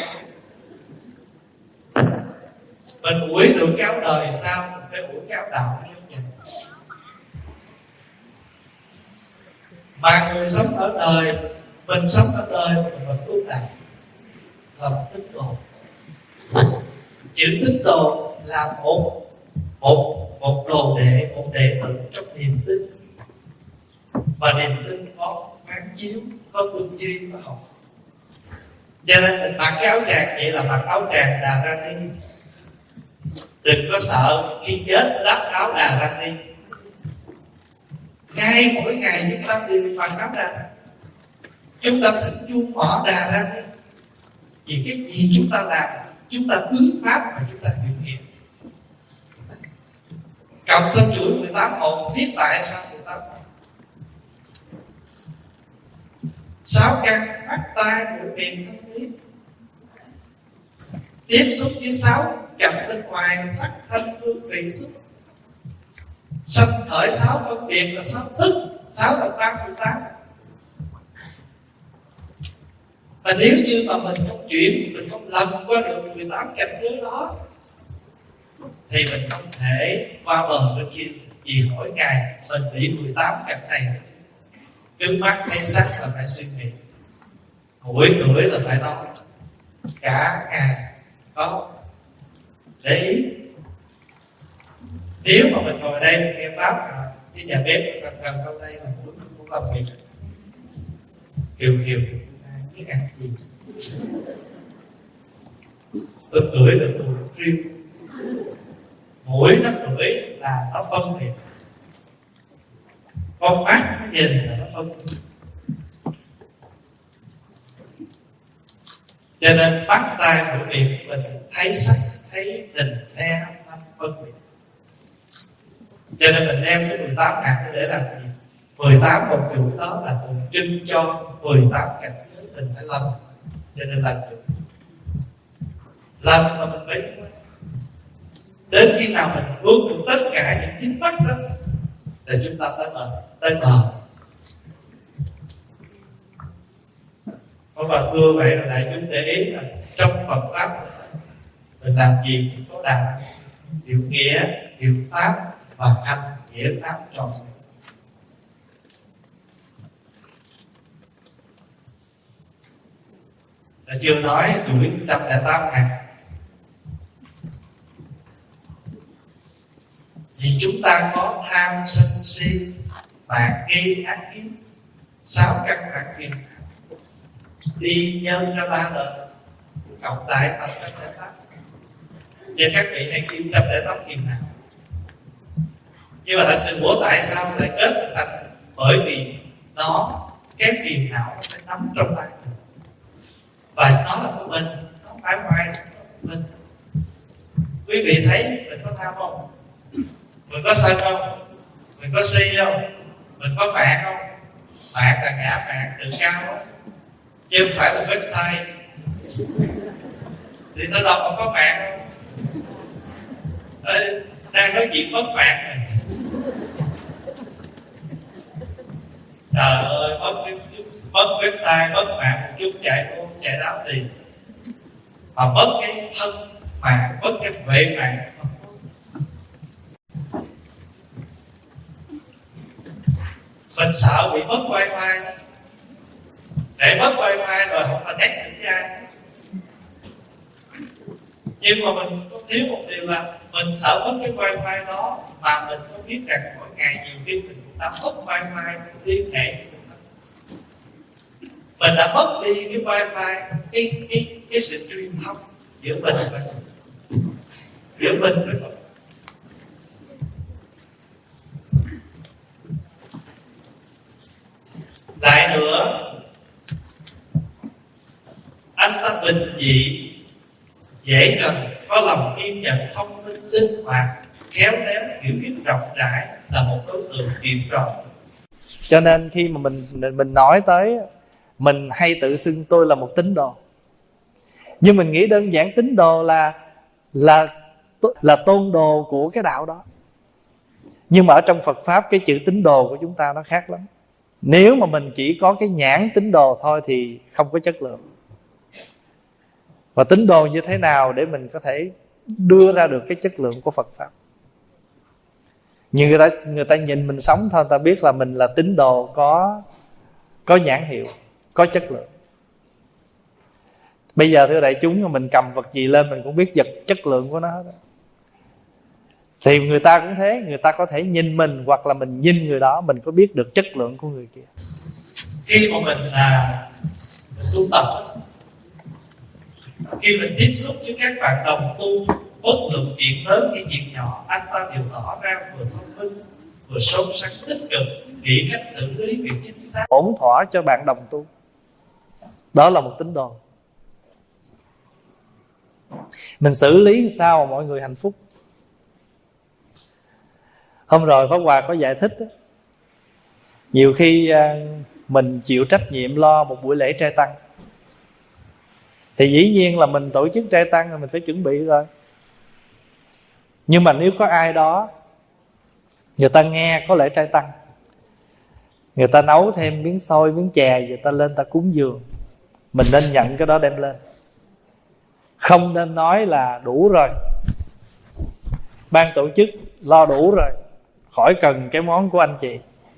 Speaker 1: Mình ủi được cái áo đời sao mình phải ủi cái áo đạo giống vậy. Mà người sống ở đời, mình sống ở đời mình vẫn tu đạo là một tín đồ. Chữ tín đồ là một một một đồ đệ, một đệ tử trong niềm tin. Và niềm tin có quán chiếu, có tư duy, có học. Cho nên mình mặc cái áo tràng vậy là mặc áo tràng Đà Ra Ni. Đừng có sợ khi chết đắp áo Đà Ra Ni. ngay mỗi ngày chúng ta đều phật pháp đà. Chúng ta thỉnh chuông mở đà ra đi. Vì cái gì chúng ta làm, chúng ta hướng pháp mà chúng ta hiểu nghiệm. Cộng sanh chuỗi mười tám hồn, biết tại sao mười tám hồn? Sáu căn mắt tai mũi miệng thân ý, tiếp xúc với sáu gặp bên ngoài sắc thanh hương vị xúc. Sanh khởi sáu phân biệt là sáu thức, sáu là ba mươi tám. Và nếu như mà mình không chuyển, mình không lần qua được mười tám cảnh giới đó, thì mình không thể qua bờ bên kia. Vì mỗi ngày mình bị mười tám cảnh này. Trước mắt thấy sắc là phải suy nghĩ, mũi ngửi là phải nói, cả ngày có để ý. Nếu mà mình ngồi đây mình nghe pháp, cái nhà bếp gần gần trong đây là mũi cũng làm việc kiều kiều biết ăn gì, tôi ngửi được mùi riêng. Mũi nó ngửi là nó phân biệt, con mắt nó nhìn là nó phân biệt. Cho nên bắt tay mũi miệng mình thấy sắc, thấy tình, nghe âm thanh phân biệt. Cho nên mình đem cái mười tám hạt để làm gì? mười tám một chuỗi đó là tượng trưng cho mười tám cảnh giới mình phải lâm. Cho nên làm chuỗi lâm mà mình mới đến khi nào mình vượt được tất cả những dính mắc đó thì chúng ta tới bờ, tới bờ. Có bà thưa vậy là đại chúng để ý là trong Phật pháp mình làm gì cũng có đà, hiểu nghĩa, hiểu pháp và hành nghĩa pháp trọn vẹn. Là chưa nói chuỗi một trăm lẻ tám hạt. Vì chúng ta có tham sân si và nghi ác kiến, sáu căn bản phiền đi nhân ra ba đời cộng lại thành trăm lẻ tám. Nên các vị hãy kim trăm lẻ tám phiền nào. Nhưng mà thật sự của tại sao lại kết thành? Bởi vì nó, cái phiền não nó phải nắm trong tay và nó là của mình, nó không phải ngoài mình. Quý vị thấy mình có tham không? Mình có sân không? Mình có si không? Mình có mạng không? Mạng là ngã mạng tự cao đó, chứ không phải là website. Thì tôi đọc không có mạng không? Ê, đang nói chuyện mất mạng này. Trời ơi, mất, mất website, mất mạng một chút chạy vô, chạy đáo tiền. Mà mất cái thân mạng, mất cái vệ mạng. Mình sợ bị mất wifi. Để mất wifi rồi không là connect được với ai. Nhưng mà mình có thiếu một điều là mình sợ mất cái wifi đó, mà mình có biết rằng mỗi ngày nhiều khi mình cũng đã mất wifi liên hệ. Mình đã mất đi cái wifi, cái cái cái sự truyền thông giữa mình và giữa mình với Phật. Lại nữa, anh ta bình dị, dễ gần, có lòng kiên nhẫn, thông minh, linh hoạt, khéo léo, hiểu biết rộng rãi, là một đối tượng kiệm tròn.
Speaker 2: Cho nên khi mà mình mình nói tới, mình hay tự xưng tôi là một tín đồ. Nhưng mình nghĩ đơn giản tín đồ là là là tôn đồ của cái đạo đó. Nhưng mà ở trong Phật pháp, cái chữ tín đồ của chúng ta nó khác lắm. Nếu mà mình chỉ có cái nhãn tín đồ thôi thì không có chất lượng. Và tín đồ như thế nào để mình có thể đưa ra được cái chất lượng của Phật pháp? Nhưng người ta, người ta nhìn mình sống thôi, người ta biết là mình là tín đồ có, có nhãn hiệu, có chất lượng. Bây giờ thưa đại chúng, mình cầm vật gì lên mình cũng biết vật chất lượng của nó hết. Thì người ta cũng thế, người ta có thể nhìn mình hoặc là mình nhìn người đó, mình có biết được chất lượng của người kia.
Speaker 1: Khi mà mình là tu tập, khi mình tiếp xúc với các bạn đồng tu, bất luận chuyện lớn hay chuyện nhỏ, anh ta đều tỏ ra vừa thông minh, vừa sâu sắc tích cực, nghĩ cách xử lý việc chính xác,
Speaker 2: ổn thỏa cho bạn đồng tu. Đó là một tín đồ. Mình xử lý sao mà mọi người hạnh phúc. Hôm rồi Pháp Hòa có giải thích đó. Nhiều khi mình chịu trách nhiệm lo một buổi lễ trai tăng, thì dĩ nhiên là mình tổ chức trai tăng là mình phải chuẩn bị rồi. Nhưng mà nếu có ai đó người ta nghe có lễ trai tăng, người ta nấu thêm miếng xôi, miếng chè, người ta lên ta cúng dường, mình nên nhận cái đó đem lên. Không nên nói là đủ rồi, ban tổ chức lo đủ rồi, khỏi cần cái món của anh chị.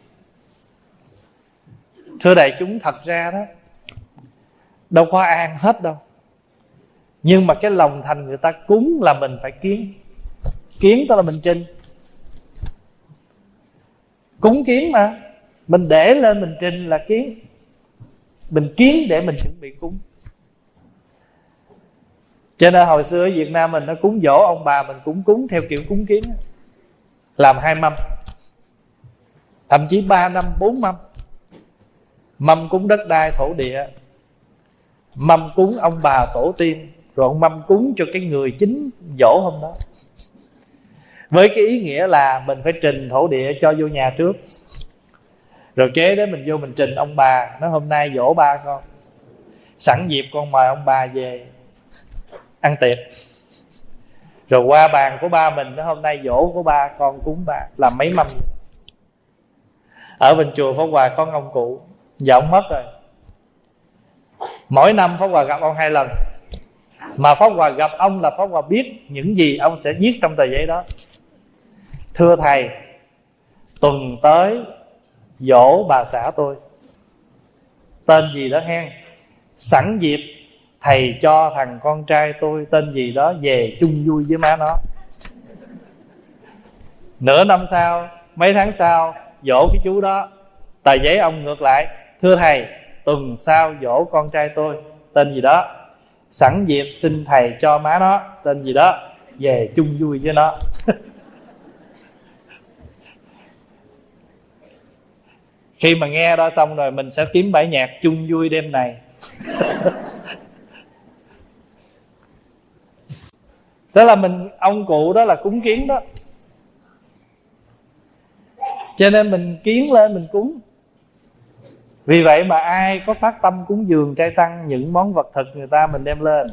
Speaker 2: Thưa đại chúng, thật ra đó đâu có ăn hết đâu. Nhưng mà cái lòng thành người ta cúng là mình phải kiến. Kiến đó là mình trình. Cúng kiến mà, mình để lên mình trình là kiến. Mình kiến để mình chuẩn bị cúng. Cho nên hồi xưa ở Việt Nam mình nó cúng dỗ ông bà, mình cũng cúng theo kiểu cúng kiến, làm hai mâm, thậm chí ba năm, bốn mâm. Mâm cúng đất đai thổ địa, mâm cúng ông bà tổ tiên, rồi mâm cúng cho cái người chính dỗ hôm đó. Với cái ý nghĩa là mình phải trình thổ địa cho vô nhà trước, rồi kế đó mình vô mình trình ông bà, nói hôm nay dỗ ba con, sẵn dịp con mời ông bà về ăn tiệc. Rồi qua bàn của ba mình, nó hôm nay dỗ của ba con cúng ba, làm mấy mâm vậy. Ở bên chùa Pháp Hòa có ông cụ, giờ ông mất rồi. Mỗi năm Pháp Hòa gặp ông hai lần. Mà Pháp Hòa gặp ông là Pháp Hòa biết những gì ông sẽ viết trong tờ giấy đó. Thưa thầy, tuần tới dỗ bà xã tôi, tên gì đó hen, sẵn dịp thầy cho thằng con trai tôi tên gì đó về chung vui với má nó. Nửa năm sau, mấy tháng sau dỗ cái chú đó, tờ giấy ông ngược lại, thưa thầy, tuần sau dỗ con trai tôi tên gì đó, sẵn dịp xin thầy cho má nó tên gì đó về chung vui với nó. Khi mà nghe đó xong rồi mình sẽ kiếm bài nhạc chung vui đêm này. Đó là mình, ông cụ đó là cúng kiến đó. Cho nên mình kiến lên mình cúng. Vì vậy mà ai có phát tâm cúng dường trai tăng, những món vật thực người ta mình đem lên.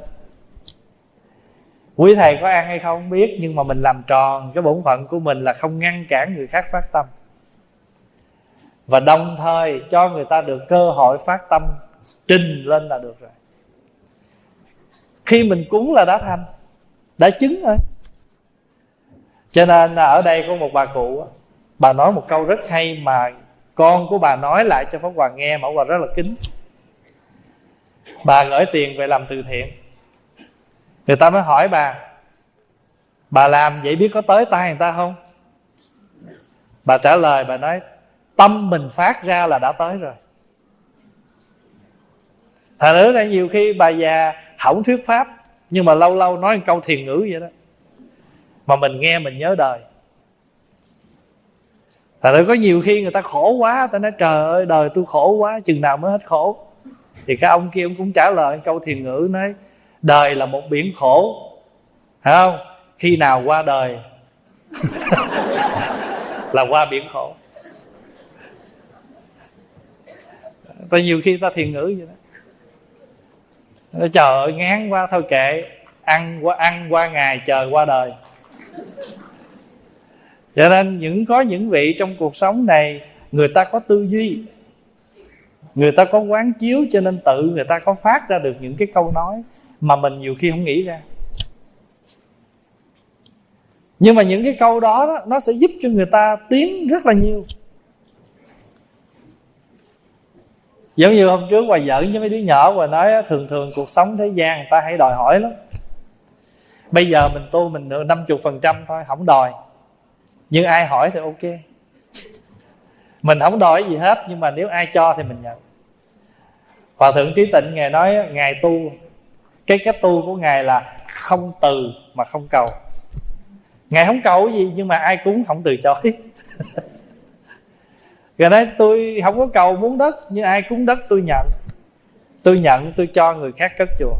Speaker 2: Quý thầy có ăn hay không không biết, nhưng mà mình làm tròn cái bổn phận của mình là không ngăn cản người khác phát tâm, và đồng thời cho người ta được cơ hội phát tâm trình lên là được rồi. Khi mình cúng là đã thành, đã chứng rồi. Cho nên là ở đây có một bà cụ, bà nói một câu rất hay mà con của bà nói lại cho Pháp Hòa nghe, mà Pháp Hòa rất là kính. Bà gửi tiền về làm từ thiện, người ta mới hỏi bà, bà làm vậy biết có tới tay người ta không? Bà trả lời, bà nói tâm mình phát ra là đã tới rồi. Thành nữa là nhiều khi bà già hỏng thuyết pháp, nhưng mà lâu lâu nói một câu thiền ngữ vậy đó, mà mình nghe mình nhớ đời. Thành ra có nhiều khi người ta khổ quá, ta nói trời ơi đời tôi khổ quá, chừng nào mới hết khổ. Thì cái ông kia ông cũng trả lời một câu thiền ngữ, nói đời là một biển khổ, phải không? Khi nào qua đời là qua biển khổ. Ta nhiều khi ta thiền ngữ vậy đó, nói, trời ơi ngán quá, thôi kệ, ăn qua ăn qua ngày chờ qua đời. Cho nên những có những vị trong cuộc sống này, người ta có tư duy, người ta có quán chiếu, cho nên tự người ta có phát ra được những cái câu nói mà mình nhiều khi không nghĩ ra. Nhưng mà những cái câu đó, đó nó sẽ giúp cho người ta tiến rất là nhiều. Giống như hôm trước Hòa giỡn với mấy đứa nhỏ, Hòa nói thường thường cuộc sống thế gian người ta hay đòi hỏi lắm. Bây giờ mình tu mình được năm mươi phần trăm thôi, không đòi. Nhưng ai hỏi thì ok. Mình không đòi gì hết, nhưng mà nếu ai cho thì mình nhận. Hòa thượng Trí Tịnh Ngài nói Ngài tu, cái cách tu của Ngài là không từ mà không cầu. Ngài không cầu cái gì, nhưng mà ai cúng không từ chối. Rồi nói tôi không có cầu muốn đất, nhưng ai cúng đất tôi nhận. Tôi nhận, tôi cho người khác cất chùa.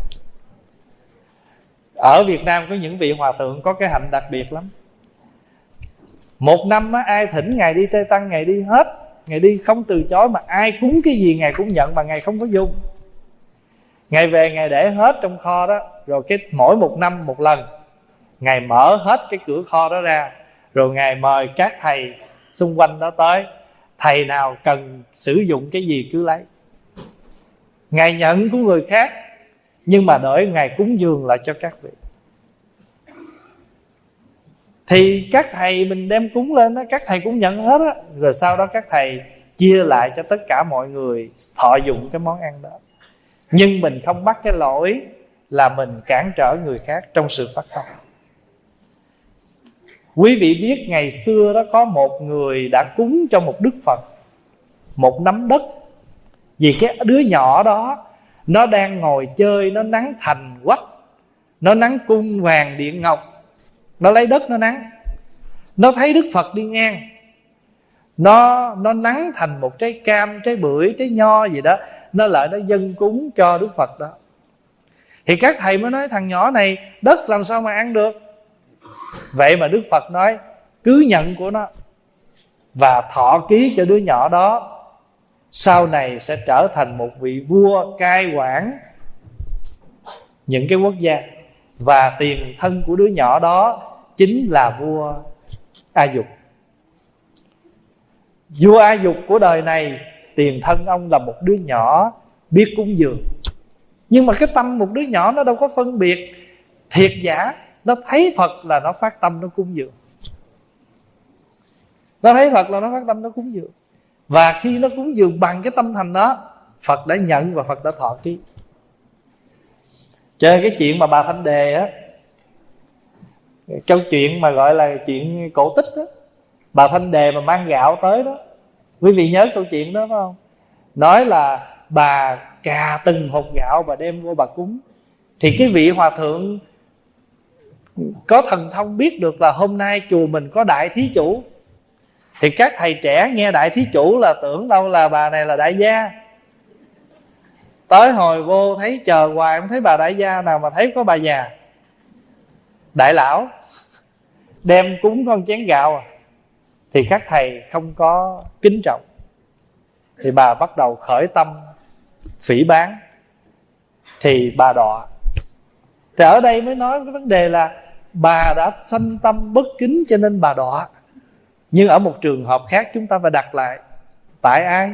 Speaker 2: Ở Việt Nam có những vị hòa thượng có cái hạnh đặc biệt lắm. Một năm á, ai thỉnh Ngài đi trai tăng, Ngài đi hết. Ngài đi không từ chối, mà ai cúng cái gì Ngài cũng nhận, mà Ngài không có dung. Ngài về Ngài để hết trong kho đó. Rồi cái mỗi một năm một lần Ngài mở hết cái cửa kho đó ra. Rồi Ngài mời các thầy xung quanh đó tới. Thầy nào cần sử dụng cái gì cứ lấy. Ngài nhận của người khác, nhưng mà đợi Ngài cúng dường lại cho các vị. Thì các thầy mình đem cúng lên đó, các thầy cũng nhận hết á. Rồi sau đó các thầy chia lại cho tất cả mọi người thọ dụng cái món ăn đó. Nhưng mình không mắc cái lỗi là mình cản trở người khác trong sự phát tâm. Quý vị biết ngày xưa đó có một người đã cúng cho một Đức Phật một nắm đất. Vì cái đứa nhỏ đó nó đang ngồi chơi, nó nắng thành quách, nó nắng cung vàng điện ngọc, nó lấy đất nó nắng. Nó thấy Đức Phật đi ngang, Nó nó nắng thành một trái cam, trái bưởi, trái nho gì đó, nó lại nó dâng cúng cho Đức Phật đó. Thì các thầy mới nói thằng nhỏ này đất làm sao mà ăn được. Vậy mà Đức Phật nói cứ nhận của nó và thọ ký cho đứa nhỏ đó, sau này sẽ trở thành một vị vua cai quản những cái quốc gia. Và tiền thân của đứa nhỏ đó chính là vua A Dục. Vua A Dục của đời này, tiền thân ông là một đứa nhỏ biết cúng dường. Nhưng mà cái tâm một đứa nhỏ nó đâu có phân biệt thiệt giả. Nó thấy Phật là nó phát tâm nó cúng dường. Nó thấy Phật là nó phát tâm nó cúng dường. Và khi nó cúng dường bằng cái tâm thành đó, Phật đã nhận và Phật đã thọ ký. Cho nên cái chuyện mà bà Thanh Đề á, câu chuyện mà gọi là chuyện cổ tích á, bà Thanh Đề mà mang gạo tới đó, quý vị nhớ câu chuyện đó phải không? Nói là bà cà từng hột gạo bà đem vô bà cúng. Thì cái vị hòa thượng có thần thông biết được là hôm nay chùa mình có đại thí chủ. Thì các thầy trẻ nghe đại thí chủ là tưởng đâu là bà này là đại gia. Tới hồi vô thấy chờ hoài không thấy bà đại gia nào, mà thấy có bà già đại lão đem cúng con chén gạo à. Thì các thầy không có kính trọng, thì bà bắt đầu khởi tâm phỉ báng, thì bà đọa. Thì ở đây mới nói cái vấn đề là bà đã sanh tâm bất kính cho nên bà đọa. Nhưng ở một trường hợp khác chúng ta phải đặt lại, tại ai?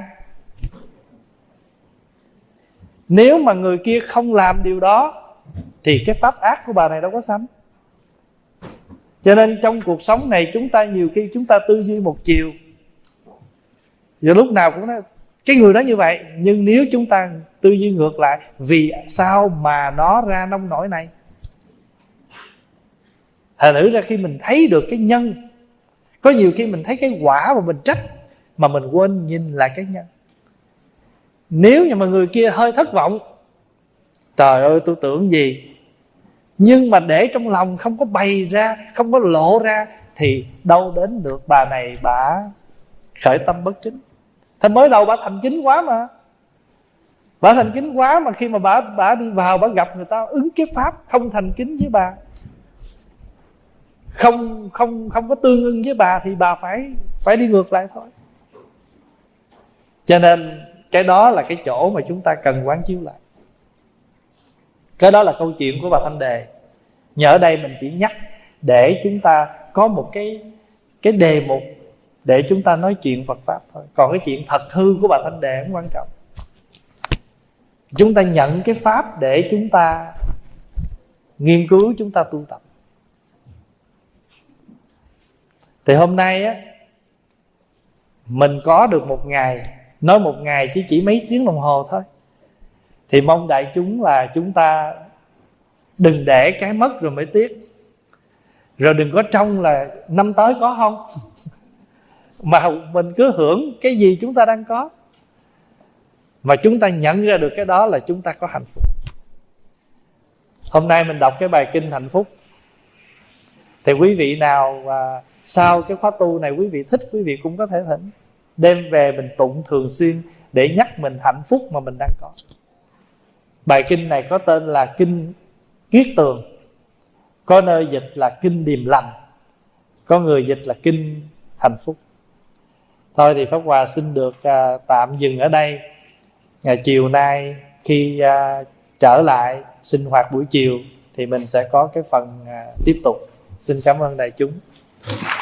Speaker 2: Nếu mà người kia không làm điều đó thì cái pháp ác của bà này đâu có sanh. Cho nên trong cuộc sống này chúng ta nhiều khi chúng ta tư duy một chiều, và lúc nào cũng nói cái người đó như vậy. Nhưng nếu chúng ta tư duy ngược lại, vì sao mà nó ra nông nổi này? Thật nữ ra khi mình thấy được cái nhân, có nhiều khi mình thấy cái quả mà mình trách, mà mình quên nhìn lại cái nhân. Nếu như mà người kia hơi thất vọng, trời ơi tôi tưởng gì, nhưng mà để trong lòng không có bày ra, không có lộ ra, thì đâu đến được bà này bà khởi tâm bất kính. Thì mới đầu bà thành kính quá mà. Bà thành kính quá mà khi mà bà, bà đi vào, bà gặp người ta ứng cái pháp không thành kính với bà, Không không không có tương ưng với bà, thì bà phải phải đi ngược lại thôi. Cho nên cái đó là cái chỗ mà chúng ta cần quán chiếu lại. Cái đó là câu chuyện của bà Thanh Đề. Nhờ ở đây mình chỉ nhắc để chúng ta có một cái cái đề mục để chúng ta nói chuyện Phật pháp thôi. Còn cái chuyện thật hư của bà Thanh Đề không quan trọng. Chúng ta nhận cái pháp để chúng ta nghiên cứu, chúng ta tu tập. Thì hôm nay á, mình có được một ngày, nói một ngày chỉ chỉ mấy tiếng đồng hồ thôi, thì mong đại chúng là chúng ta đừng để cái mất rồi mới tiếc. Rồi đừng có trông là năm tới có không mà mình cứ hưởng cái gì chúng ta đang có. Mà chúng ta nhận ra được cái đó là chúng ta có hạnh phúc. Hôm nay mình đọc cái bài kinh hạnh phúc, thì quý vị nào à, sau cái khóa tu này quý vị thích, quý vị cũng có thể thỉnh. đem về mình tụng thường xuyên để nhắc mình hạnh phúc mà mình đang có. Bài kinh này có tên là Kinh Kiết Tường, có nơi dịch là Kinh Điềm Lành, có người dịch là Kinh Hạnh Phúc. Thôi thì Pháp Hòa xin được uh, tạm dừng ở đây. Ngày chiều nay khi uh, trở lại sinh hoạt buổi chiều thì mình sẽ có cái phần uh, tiếp tục. Xin cảm ơn đại chúng.